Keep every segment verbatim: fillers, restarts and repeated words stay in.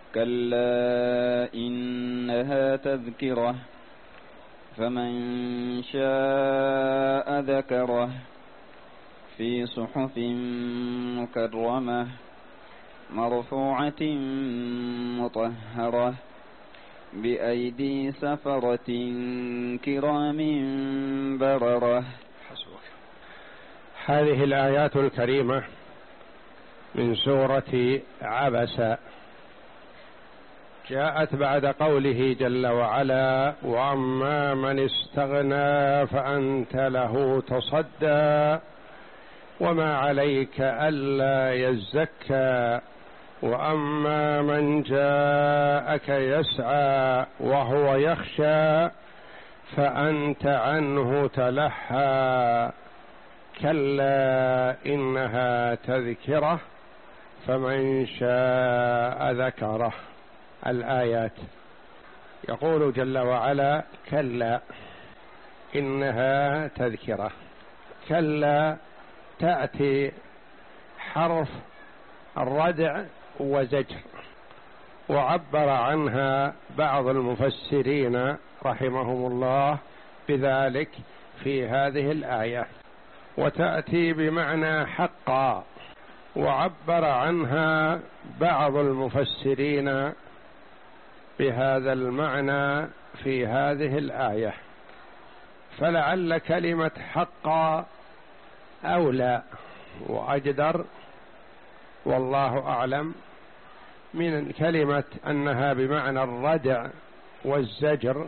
كلا إنها تذكرة فمن شاء ذكره في صحف مكرمة مرفوعة مطهرة بأيدي سفرة كرام بررة. هذه الآيات الكريمة من سورة عبس جاءت بعد قوله جل وعلا: وأما من استغنى فأنت له تصدى وما عليك ألا يزكى وأما من جاءك يسعى وهو يخشى فأنت عنه تلهى كلا إنها تذكرة فمن شاء ذكره. الآيات يقول جل وعلا: كلا إنها تذكرة. كلا تأتي حرف الردع وزجر، وعبر عنها بعض المفسرين رحمهم الله بذلك في هذه الآية. وتأتي بمعنى حقا، وعبر عنها بعض المفسرين بهذا المعنى في هذه الآية. فلعل كلمة حقا أولى وأجدر والله أعلم من كلمة أنها بمعنى الردع والزجر.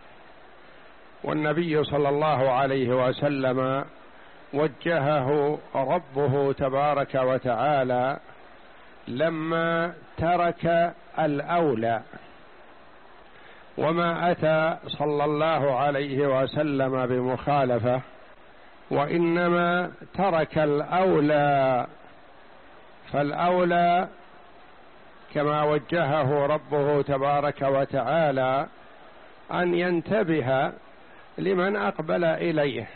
والنبي صلى الله عليه وسلم وجهه ربه تبارك وتعالى لما ترك الأولى، وما أتى صلى الله عليه وسلم بمخالفة، وإنما ترك الأولى. فالأولى كما وجهه ربه تبارك وتعالى أن ينتبه لمن أقبل إليه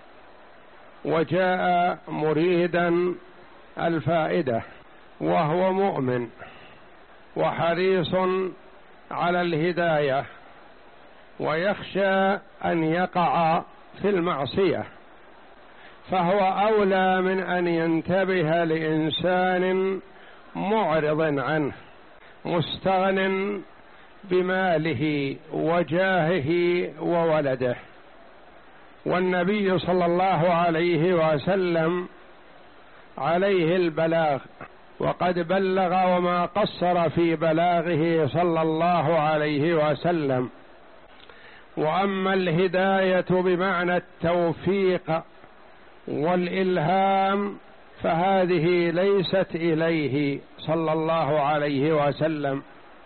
وجاء مريدا الفائدة وهو مؤمن وحريص على الهداية ويخشى أن يقع في المعصية، فهو أولى من أن ينتبه لإنسان معرض عنه مستغن بماله وجاهه وولده. والنبي صلى الله عليه وسلم عليه البلاغ، وقد بلغ وما قصر في بلاغه صلى الله عليه وسلم. وأما الهداية بمعنى التوفيق والإلهام فهذه ليست إليه صلى الله عليه وسلم،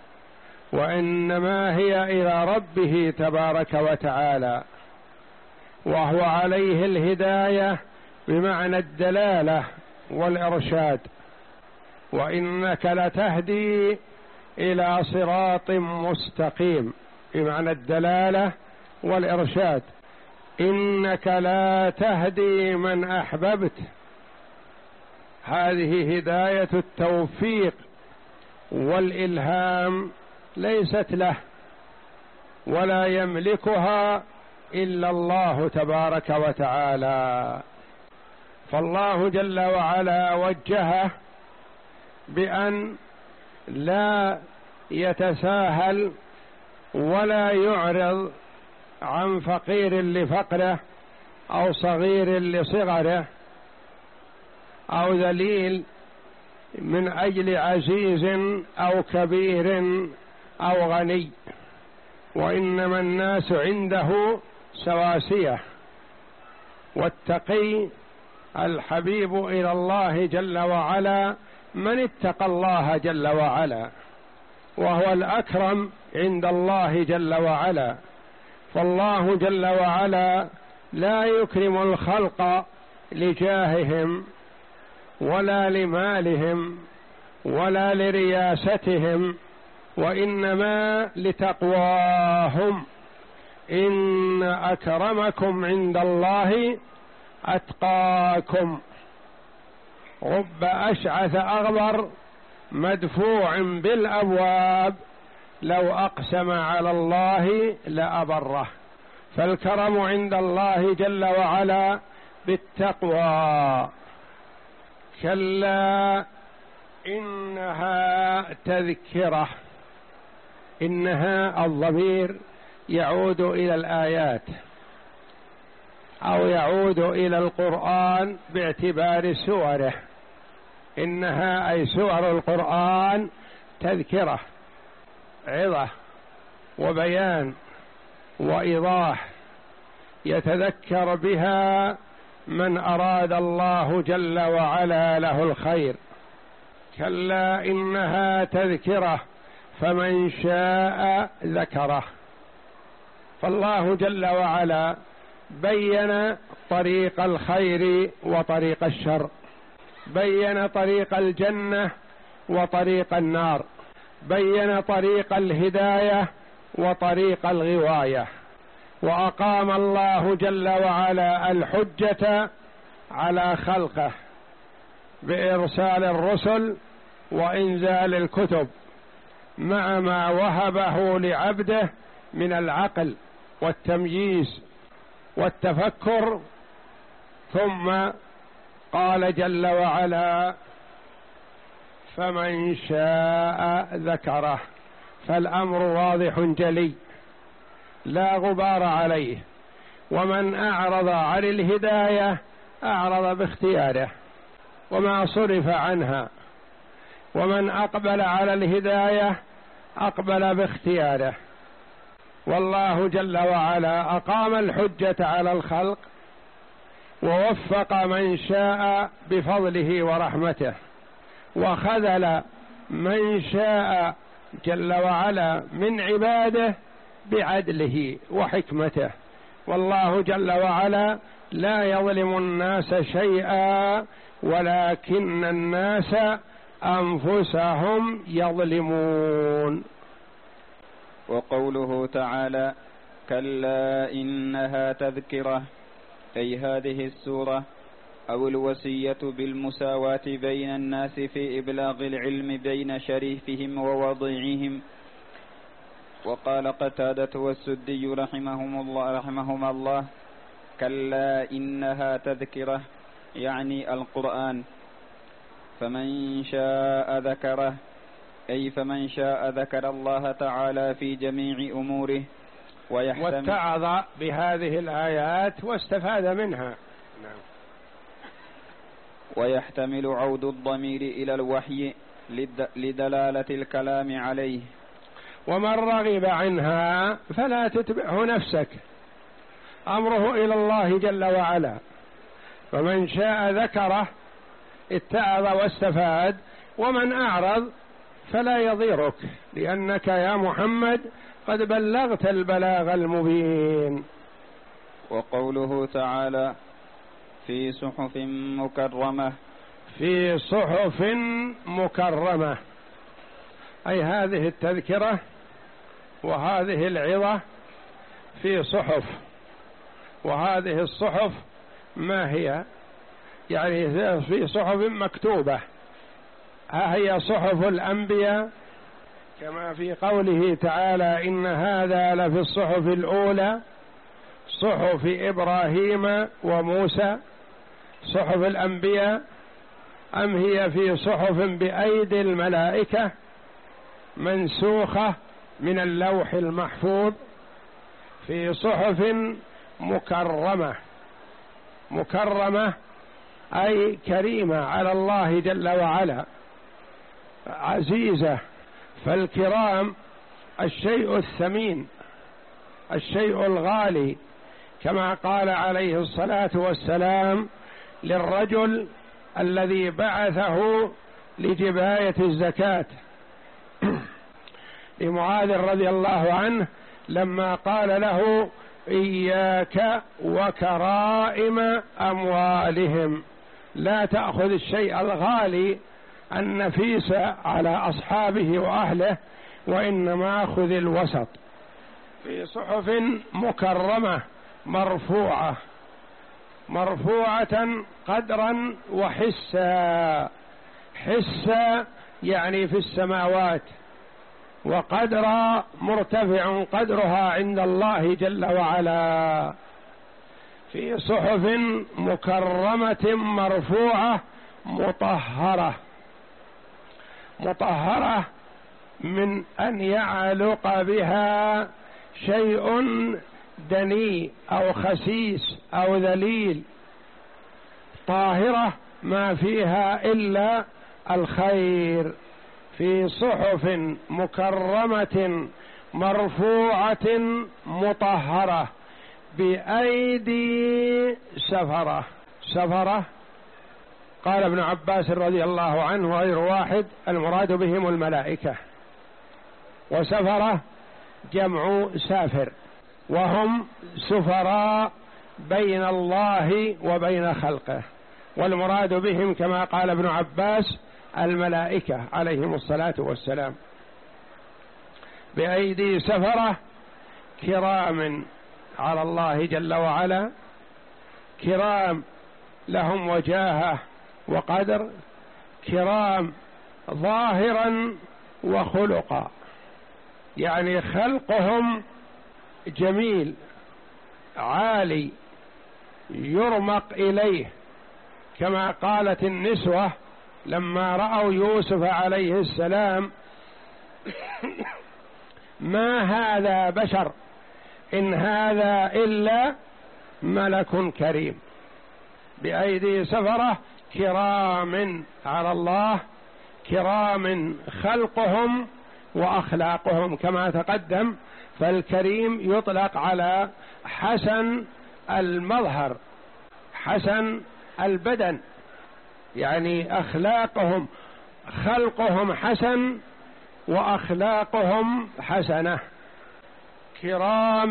وإنما هي إلى ربه تبارك وتعالى، وهو عليه الهداية بمعنى الدلالة والإرشاد. وإنك لتهدي إلى صراط مستقيم بمعنى الدلالة والإرشاد. إنك لا تهدي من أحببت، هذه هداية التوفيق والإلهام ليست له ولا يملكها إلا الله تبارك وتعالى. فالله جل وعلا وجهه بأن لا يتساهل ولا يعرض عن فقير لفقره أو صغير لصغره أو ذليل من أجل عزيز أو كبير أو غني، وإنما الناس عنده سواسية. والتقي الحبيب إلى الله جل وعلا من اتقى الله جل وعلا، وهو الأكرم عند الله جل وعلا. فالله جل وعلا لا يكرم الخلق لجاههم ولا لمالهم ولا لرياستهم، وإنما لتقواهم. إن أكرمكم عند الله أتقاكم. رب أشعث أغبر مدفوع بالأبواب لو أقسم على الله لأبره. فالكرم عند الله جل وعلا بالتقوى. كلا إنها تذكرة. إنها الضمير يعود إلى الآيات أو يعود إلى القرآن باعتبار سوره. إنها أي سور القرآن تذكرة، عظة وبيان وإيضاح، يتذكر بها من أراد الله جل وعلا له الخير. كلا إنها تذكرة فمن شاء ذكره. فالله جل وعلا بين طريق الخير وطريق الشر، بين طريق الجنة وطريق النار، بين طريق الهداية وطريق الغواية. وأقام الله جل وعلا الحجة على خلقه بإرسال الرسل وإنزال الكتب، مع ما وهبه لعبده من العقل والتمييز والتفكر. ثم قال جل وعلا فمن شاء ذكره. فالأمر واضح جلي لا غبار عليه. ومن أعرض عن الهداية أعرض باختياره وما صرف عنها، ومن أقبل على الهداية أقبل باختياره. والله جل وعلا أقام الحجة على الخلق ووفق من شاء بفضله ورحمته، وخذل من شاء جل وعلا من عباده بعدله وحكمته. والله جل وعلا لا يظلم الناس شيئا ولكن الناس أنفسهم يظلمون. وقوله تعالى كلا إنها تذكرة، أي هذه السورة أو الوصية بالمساواة بين الناس في إبلاغ العلم بين شريفهم ووضيعهم. وقال قتادة والسدي رحمهم الله رحمهما الله كلا إنها تذكرة، يعني القرآن. فمن شاء ذكره، أي فمن شاء ذكر الله تعالى في جميع أموره واتعظ بهذه الآيات واستفاد منها. نعم. ويحتمل عود الضمير إلى الوحي لدلالة الكلام عليه. ومن رغب عنها فلا تتبعه نفسك، أمره إلى الله جل وعلا. فمن شاء ذكره اتعظ واستفاد، ومن أعرض فلا يضيرك، لأنك يا محمد قد بلغت البلاغ المبين. وقوله تعالى في صحف مكرمة، في صحف مكرمة، أي هذه التذكرة وهذه العظة في صحف. وهذه الصحف ما هي؟ يعني في صحف مكتوبة، ها هي صحف الأنبياء كما في قوله تعالى إن هذا لفي الصحف الأولى صحف إبراهيم وموسى. صحف الأنبياء أم هي في صحف بأيدي الملائكة منسوخة من اللوح المحفوظ؟ في صحف مكرمة. مكرمة أي كريمة على الله جل وعلا، عزيزة. فالكرام الشيء الثمين، الشيء الغالي، كما قال عليه الصلاة والسلام للرجل الذي بعثه لجباية الزكاة لمعاذ رضي الله عنه لما قال له إياك وكرائم أموالهم، لا تأخذ الشيء الغالي النفيس على أصحابه وأهله، وإنما خذ الوسط. في صحف مكرمة مرفوعة، مرفوعة قدرا وحسا. حسا يعني في السماوات، وقدر مرتفع قدرها عند الله جل وعلا، في صحف مكرمة مرفوعة مطهرة. مطهرة من أن يعلق بها شيء دني أو خسيس أو ذليل، طاهرة ما فيها إلا الخير، في صحف مكرمة مرفوعة مطهرة بأيدي سفرة. سفرة قال ابن عباس رضي الله عنه غير واحد المراد بهم الملائكة، وسفرة جمع سافر، وهم سفراء بين الله وبين خلقه، والمراد بهم كما قال ابن عباس الملائكة عليهم الصلاة والسلام، بأيدي سفرة كرام على الله جل وعلا، كرام لهم وجاهة وقدر، كرام ظاهرا وخلقا، يعني خلقهم جميل عالي يرمق إليه، كما قالت النسوة لما رأوا يوسف عليه السلام ما هذا بشر إن هذا إلا ملك كريم. بأيدي سفرة كرام على الله، كرام خلقهم وأخلاقهم كما تقدم، فالكريم يطلق على حسن المظهر حسن البدن، يعني أخلاقهم خلقهم حسن وأخلاقهم حسنة. كرام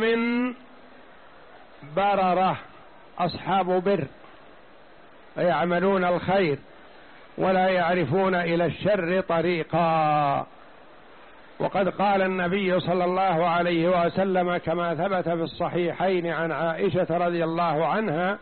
بررة أصحاب بر يعملون الخير ولا يعرفون إلى الشر طريقا. وقد قال النبي صلى الله عليه وسلم كما ثبت في الصحيحين عن عائشة رضي الله عنها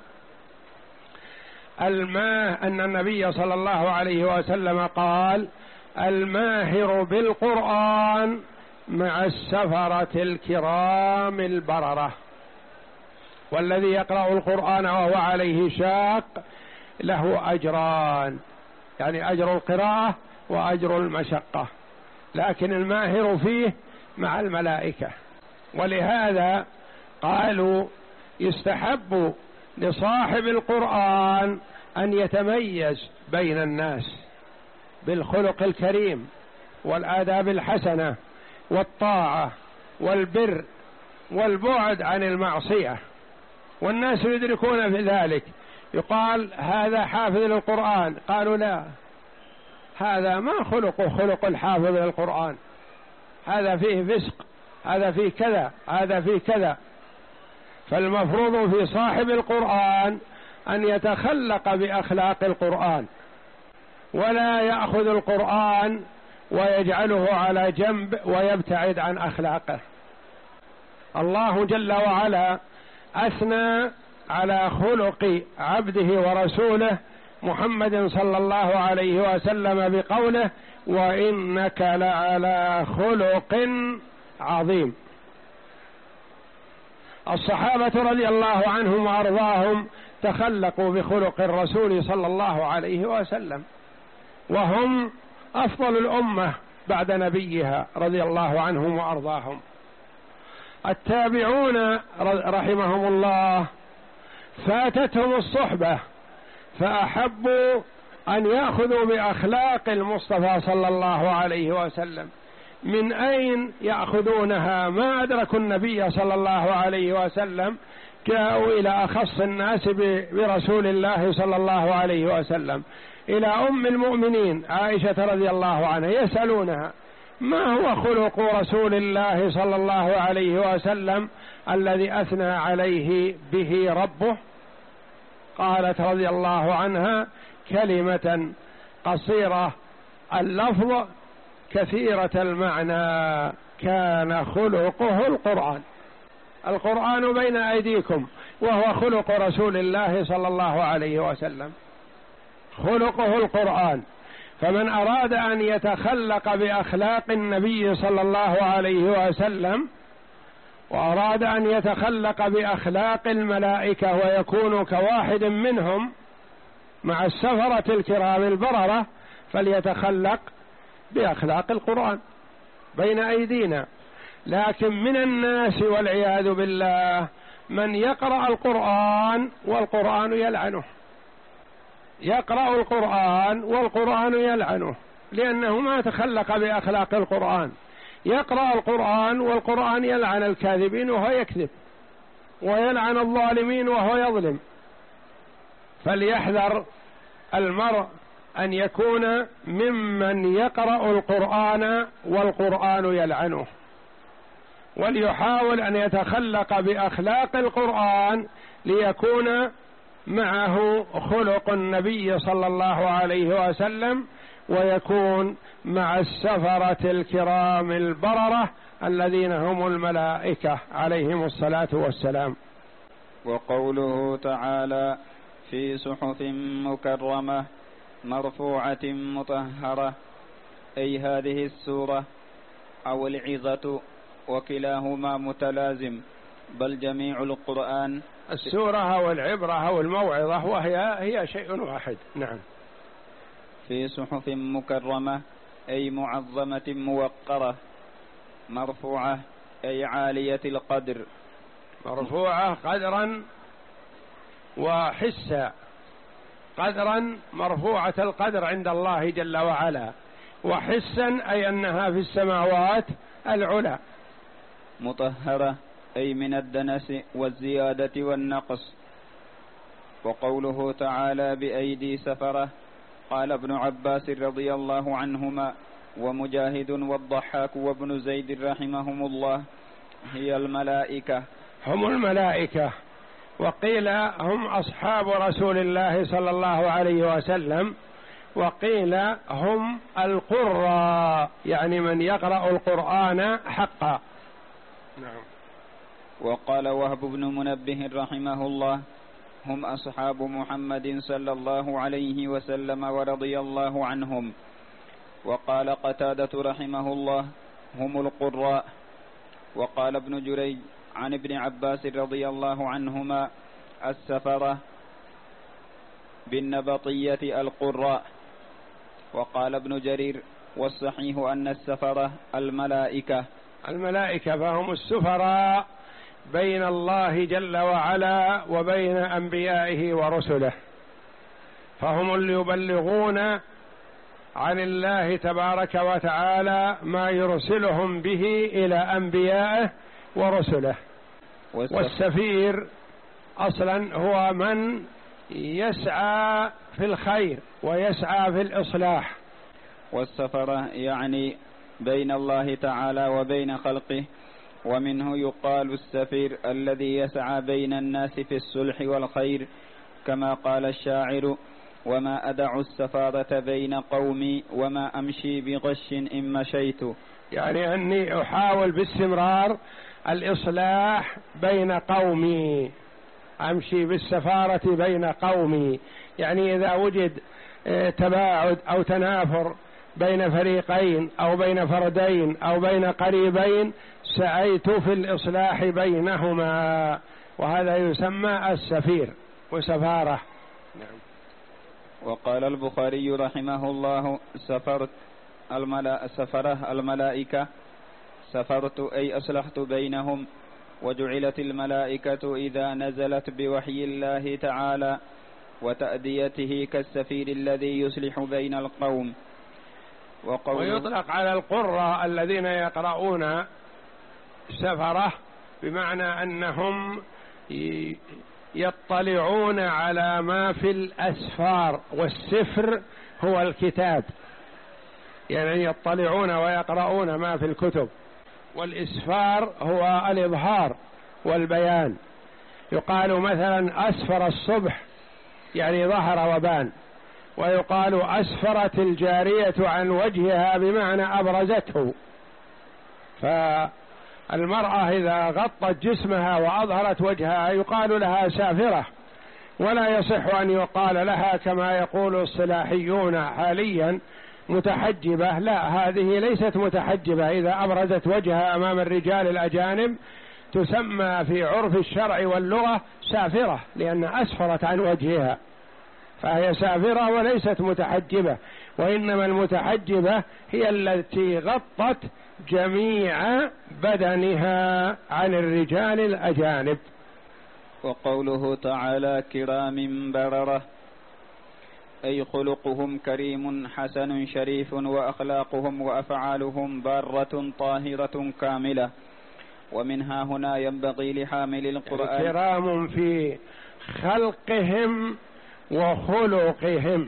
الماء أن النبي صلى الله عليه وسلم قال: الماهر بالقرآن مع السفرة الكرام البررة. والذي يقرأ القرآن وهو عليه شاق له أجران، يعني أجر القراءة وأجر المشقة، لكن الماهر فيه مع الملائكة. ولهذا قالوا يستحب لصاحب القرآن أن يتميز بين الناس بالخلق الكريم والآداب الحسنة والطاعة والبر والبعد عن المعصية، والناس يدركون في ذلك. يقال هذا حافظ للقرآن، قالوا لا، هذا ما خلقه خلق الحافظ للقرآن، هذا فيه فسق، هذا فيه كذا، هذا فيه كذا. فالمفروض في صاحب القرآن أن يتخلق بأخلاق القرآن، ولا يأخذ القرآن ويجعله على جنب ويبتعد عن أخلاقه. الله جل وعلا أثنى على خلق عبده ورسوله محمد صلى الله عليه وسلم بقوله: وإنك لعلى خلق عظيم. الصحابة رضي الله عنهم وأرضاهم تخلقوا بخلق الرسول صلى الله عليه وسلم، وهم أفضل الأمة بعد نبيها رضي الله عنهم وأرضاهم. التابعون رحمهم الله فاتتهم الصحبة فأحبوا أن يأخذوا بأخلاق المصطفى صلى الله عليه وسلم. من أين يأخذونها؟ ما أدركوا النبي صلى الله عليه وسلم، جاءوا إلى أخص الناس برسول الله صلى الله عليه وسلم، إلى أم المؤمنين عائشة رضي الله عنها، يسألونها: ما هو خلق رسول الله صلى الله عليه وسلم الذي أثنى عليه به ربه؟ قالت رضي الله عنها: كلمة قصيرة اللفظ كثيرة المعنى، كان خلقه القرآن. القرآن بين أيديكم وهو خلق رسول الله صلى الله عليه وسلم، خلقه القرآن. فمن أراد أن يتخلق بأخلاق النبي صلى الله عليه وسلم وأراد أن يتخلق بأخلاق الملائكة ويكون كواحد منهم مع السفرة الكرام البررة فليتخلق بأخلاق القرآن بين أيدينا. لكن من الناس والعياذ بالله من يقرأ القرآن والقرآن يلعنه، يقرأ القرآن والقرآن يلعنه لأنه ما تخلق بأخلاق القرآن، يقرأ القرآن والقرآن يلعن الكاذبين وهو يكذب، ويلعن الظالمين وهو يظلم. فليحذر المرء أن يكون ممن يقرأ القرآن والقرآن يلعنه، وليحاول أن يتخلق بأخلاق القرآن ليكون معه خلق النبي صلى الله عليه وسلم، ويكون مع السفرة الكرام البررة الذين هم الملائكة عليهم الصلاة والسلام. وقوله تعالى في صحف مكرمة مرفوعة مطهرة، أي هذه السورة أو العظة، وكلاهما متلازم، بل جميع القرآن. السورة والعبرة والموعظة وهي هي شيء واحد. نعم. في صحف مكرمة أي معظمة موقرة، مرفوعة أي عالية القدر، مرفوعة قدرا وحسا، قدرا مرفوعة القدر عند الله جل وعلا، وحسا أي أنها في السماوات العلى. مطهرة أي من الدنس والزيادة والنقص. وقوله تعالى بأيدي سفرة، قال ابن عباس رضي الله عنهما ومجاهد والضحاك وابن زيد رحمهم الله هي الملائكة، هم الملائكة. وقيل هم أصحاب رسول الله صلى الله عليه وسلم، وقيل هم القراء، يعني من يقرأ القرآن حقا. نعم. وقال وهب بن منبه رحمه الله هم أصحاب محمد صلى الله عليه وسلم ورضي الله عنهم. وقال قتادة رحمه الله هم القراء. وقال ابن جريج عن ابن عباس رضي الله عنهما السفرة بالنبطية القراء. وقال ابن جرير والصحيح أن السفرة الملائكة، الملائكة فهم السفراء بين الله جل وعلا وبين أنبيائه ورسله، فهم اللي يبلغون عن الله تبارك وتعالى ما يرسلهم به إلى أنبيائه ورسله. والسفير أصلا هو من يسعى في الخير ويسعى في الإصلاح. والسفرة يعني بين الله تعالى وبين خلقه، ومنه يقال السفير الذي يسعى بين الناس في الصلح والخير، كما قال الشاعر وما أدع السفارة بين قومي وما أمشي بغش إن مشيت، يعني أني أحاول باستمرار الإصلاح بين قومي، أمشي بالسفارة بين قومي، يعني إذا وجد تباعد أو تنافر بين فريقين أو بين فردين أو بين قريبين سعيت في الإصلاح بينهما، وهذا يسمى السفير وسفارة. نعم. وقال البخاري رحمه الله سفرت الملا... سفره الملائكة، سفرت أي أصلحت بينهم. وجعلت الملائكة إذا نزلت بوحي الله تعالى وتأديته كالسفير الذي يصلح بين القوم. ويطلق على القراء الذين يقرؤون سفرة بمعنى أنهم يطلعون على ما في الأسفار، والسفر هو الكتاب، يعني يطلعون ويقرؤون ما في الكتب، والإسفار هو الإظهار والبيان. يقال مثلا أسفر الصبح يعني ظهر وبان، ويقال أسفرت الجارية عن وجهها بمعنى أبرزته. فالمرأة إذا غطت جسمها وأظهرت وجهها يقال لها سافرة، ولا يصح أن يقال لها كما يقول الصلاحيون حاليا متحجبة، لا، هذه ليست متحجبة. إذا أبرزت وجهها أمام الرجال الأجانب تسمى في عرف الشرع واللغة سافرة، لأن أسفرت عن وجهها، فهي سافرة وليست متحجبة. وإنما المتحجبة هي التي غطت جميع بدنها عن الرجال الأجانب. وقوله تعالى كرام بررة، أي خلقهم كريم حسن شريف، وأخلاقهم وأفعالهم بارة طاهرة كاملة. ومنها هنا ينبغي لحامل القرآن كرام في خلقهم وخلقهم،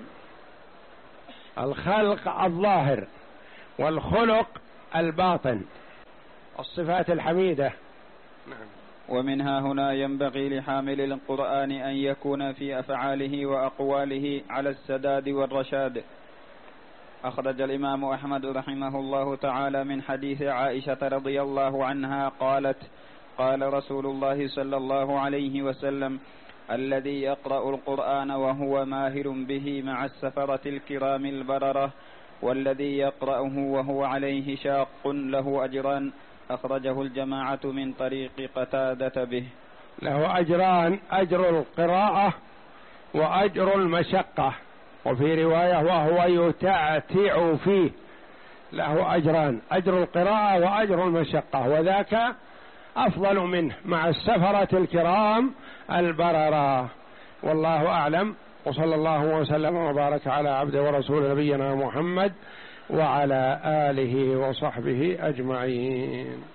الخلق الظاهر والخلق الباطن، الصفات الحميدة. نعم. ومنها هنا ينبغي لحامل القرآن أن يكون في أفعاله وأقواله على السداد والرشاد. أخرج الإمام أحمد رحمه الله تعالى من حديث عائشة رضي الله عنها قالت: قال رسول الله صلى الله عليه وسلم: الذي يقرأ القرآن وهو ماهر به مع السفرة الكرام البررة، والذي يقرأه وهو عليه شاق له أجران. أخرجه الجماعة من طريق قتادة به. له أجران: أجر القراءة وأجر المشقة، وفي رواية وهو يتعتع فيه، له أجران: أجر القراءة وأجر المشقة، وذاك أفضل منه مع السفرة الكرام البررة. والله أعلم، وصلى الله وسلم وبارك على عبده ورسول نبينا محمد وعلى آله وصحبه أجمعين.